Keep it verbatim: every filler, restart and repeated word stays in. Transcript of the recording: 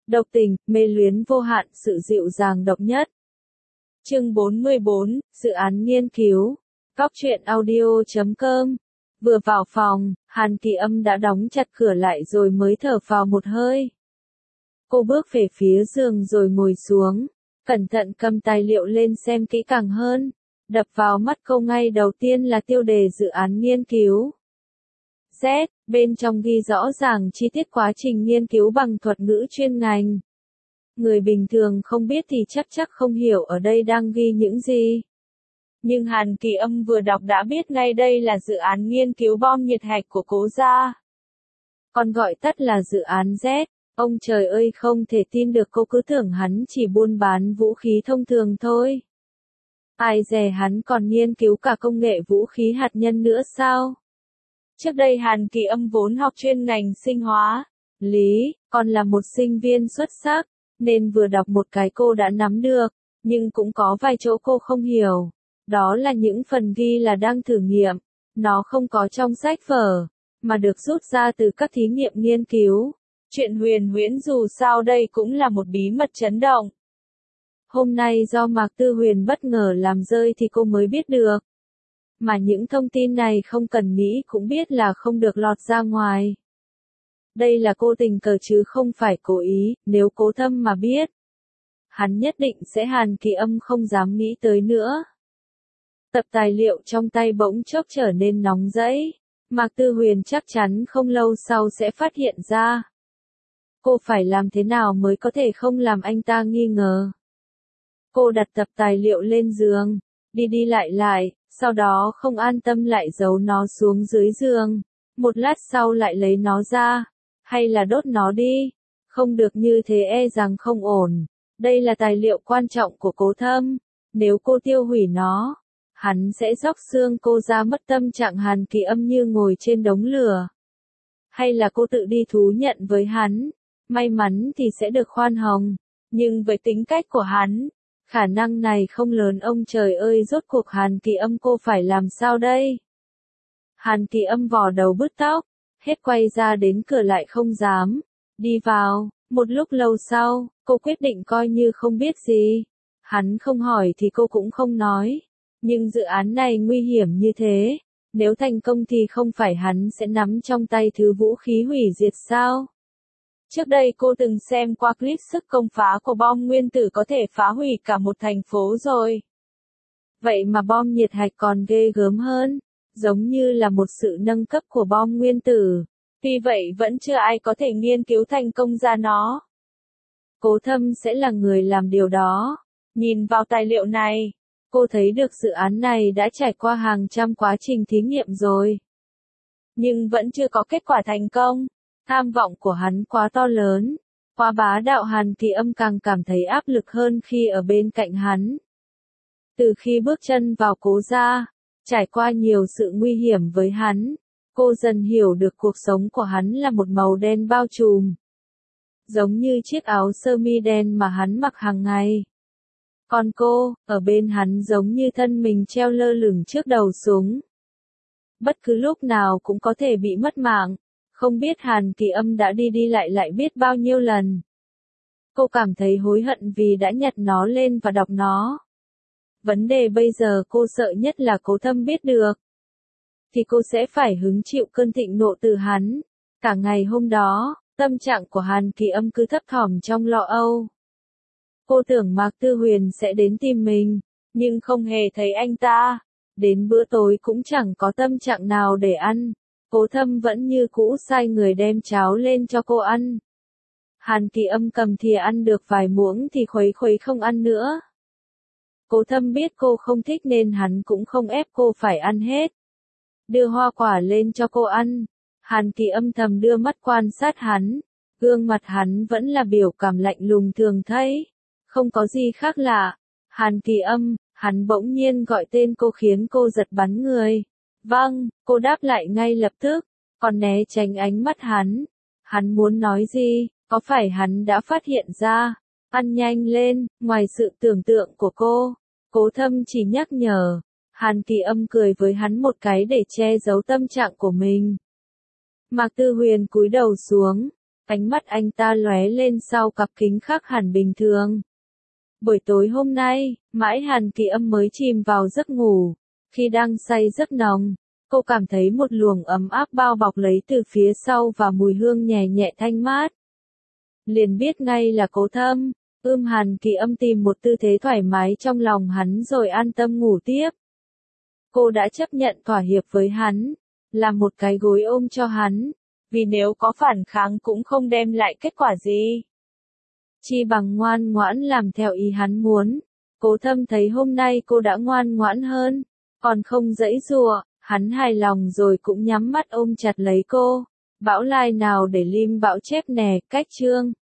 Độc tình, mê luyến vô hạn, sự dịu dàng độc nhất. Chương bốn mươi bốn, dự án nghiên cứu. Góc truyện audio chấm com. Vừa vào phòng, Hàn Kỳ Âm đã đóng chặt cửa lại rồi mới thở phào một hơi. Cô bước về phía giường rồi ngồi xuống, cẩn thận cầm tài liệu lên xem kỹ càng hơn. Đập vào mắt cô ngay đầu tiên là tiêu đề dự án nghiên cứu. Z, bên trong ghi rõ ràng chi tiết quá trình nghiên cứu bằng thuật ngữ chuyên ngành. Người bình thường không biết thì chắc chắc không hiểu ở đây đang ghi những gì. Nhưng Hàn Kỳ Âm vừa đọc đã biết ngay đây là dự án nghiên cứu bom nhiệt hạch của Cố gia. Còn gọi tắt là dự án Z. Ông trời ơi, không thể tin được, cô cứ tưởng hắn chỉ buôn bán vũ khí thông thường thôi. Ai dè hắn còn nghiên cứu cả công nghệ vũ khí hạt nhân nữa sao? Trước đây Hàn Kỳ Âm vốn học chuyên ngành sinh hóa, lý, còn là một sinh viên xuất sắc, nên vừa đọc một cái cô đã nắm được, nhưng cũng có vài chỗ cô không hiểu. Đó là những phần ghi là đang thử nghiệm, nó không có trong sách vở, mà được rút ra từ các thí nghiệm nghiên cứu. Chuyện huyền huyễn dù sao đây cũng là một bí mật chấn động. Hôm nay do Mạc Tư Huyền bất ngờ làm rơi thì cô mới biết được. Mà những thông tin này không cần nghĩ cũng biết là không được lọt ra ngoài. Đây là cô tình cờ chứ không phải cố ý, nếu Cố Thâm mà biết, hắn nhất định sẽ Hàn Kỳ Âm không dám nghĩ tới nữa. Tập tài liệu trong tay bỗng chốc trở nên nóng rẫy, Mạc Tư Huyền chắc chắn không lâu sau sẽ phát hiện ra. Cô phải làm thế nào mới có thể không làm anh ta nghi ngờ? Cô đặt tập tài liệu lên giường, đi đi lại lại, sau đó không an tâm lại giấu nó xuống dưới giường. Một lát sau lại lấy nó ra, hay là đốt nó đi, không được như thế e rằng không ổn. Đây là tài liệu quan trọng của Cố Thâm, nếu cô tiêu hủy nó, hắn sẽ róc xương cô ra mất tâm trạng. Hàn Kỳ Âm như ngồi trên đống lửa. Hay là cô tự đi thú nhận với hắn, may mắn thì sẽ được khoan hồng, nhưng với tính cách của hắn, khả năng này không lớn. Ông trời ơi, rốt cuộc Hàn Kỳ Âm cô phải làm sao đây? Hàn Kỳ Âm vò đầu bứt tóc, hết quay ra đến cửa lại không dám đi vào. Một lúc lâu sau, cô quyết định coi như không biết gì. Hắn không hỏi thì cô cũng không nói. Nhưng dự án này nguy hiểm như thế, nếu thành công thì không phải hắn sẽ nắm trong tay thứ vũ khí hủy diệt sao? Trước đây cô từng xem qua clip sức công phá của bom nguyên tử có thể phá hủy cả một thành phố rồi. Vậy mà bom nhiệt hạch còn ghê gớm hơn, giống như là một sự nâng cấp của bom nguyên tử. Tuy vậy vẫn chưa ai có thể nghiên cứu thành công ra nó. Cố Thâm sẽ là người làm điều đó. Nhìn vào tài liệu này, cô thấy được dự án này đã trải qua hàng trăm quá trình thí nghiệm rồi. Nhưng vẫn chưa có kết quả thành công. Tham vọng của hắn quá to lớn, quá bá đạo. Hàn Kỳ Âm càng cảm thấy áp lực hơn khi ở bên cạnh hắn. Từ khi bước chân vào Cố gia, trải qua nhiều sự nguy hiểm với hắn, cô dần hiểu được cuộc sống của hắn là một màu đen bao trùm. Giống như chiếc áo sơ mi đen mà hắn mặc hàng ngày. Còn cô, ở bên hắn giống như thân mình treo lơ lửng trước đầu súng. Bất cứ lúc nào cũng có thể bị mất mạng. Không biết Hàn Kỳ Âm đã đi đi lại lại biết bao nhiêu lần. Cô cảm thấy hối hận vì đã nhặt nó lên và đọc nó. Vấn đề bây giờ cô sợ nhất là Cố Thâm biết được. Thì cô sẽ phải hứng chịu cơn thịnh nộ từ hắn. Cả ngày hôm đó, tâm trạng của Hàn Kỳ Âm cứ thấp thỏm trong lo âu. Cô tưởng Mạc Tư Huyền sẽ đến tìm mình, nhưng không hề thấy anh ta. Đến bữa tối cũng chẳng có tâm trạng nào để ăn. Cố Thâm vẫn như cũ sai người đem cháo lên cho cô ăn. Hàn Kỳ Âm cầm thìa ăn được vài muỗng thì khuấy khuấy không ăn nữa. Cố Thâm biết cô không thích nên hắn cũng không ép cô phải ăn hết. Đưa hoa quả lên cho cô ăn. Hàn Kỳ Âm thầm đưa mắt quan sát hắn. Gương mặt hắn vẫn là biểu cảm lạnh lùng thường thấy. Không có gì khác lạ. Hàn Kỳ Âm, hắn bỗng nhiên gọi tên cô khiến cô giật bắn người. Vâng, cô đáp lại ngay lập tức, còn né tránh ánh mắt hắn. Hắn muốn nói gì, có phải hắn đã phát hiện ra? Ăn nhanh lên, ngoài sự tưởng tượng của cô. Cố Thâm chỉ nhắc nhở. Hàn Kỳ Âm cười với hắn một cái để che giấu tâm trạng của mình. Mạc Tư Huyền cúi đầu xuống, Ánh mắt anh ta lóe lên sau cặp kính khác hẳn bình thường. Buổi tối hôm nay, mãi Hàn Kỳ Âm mới chìm vào giấc ngủ. Khi đang say giấc nồng, cô cảm thấy một luồng ấm áp bao bọc lấy từ phía sau và mùi hương nhẹ nhẹ thanh mát. Liền biết ngay là Cố Thâm. Ưm Hàn Kỳ Âm tìm một tư thế thoải mái trong lòng hắn rồi an tâm ngủ tiếp. Cô đã chấp nhận thỏa hiệp với hắn, làm một cái gối ôm cho hắn, vì nếu có phản kháng cũng không đem lại kết quả gì. Chi bằng ngoan ngoãn làm theo ý hắn muốn. Cố Thâm thấy hôm nay cô đã ngoan ngoãn hơn, còn không giãy giụa, hắn hài lòng rồi cũng nhắm mắt ôm chặt lấy cô. Bão lai nào để lim bão chép nè, cách chương.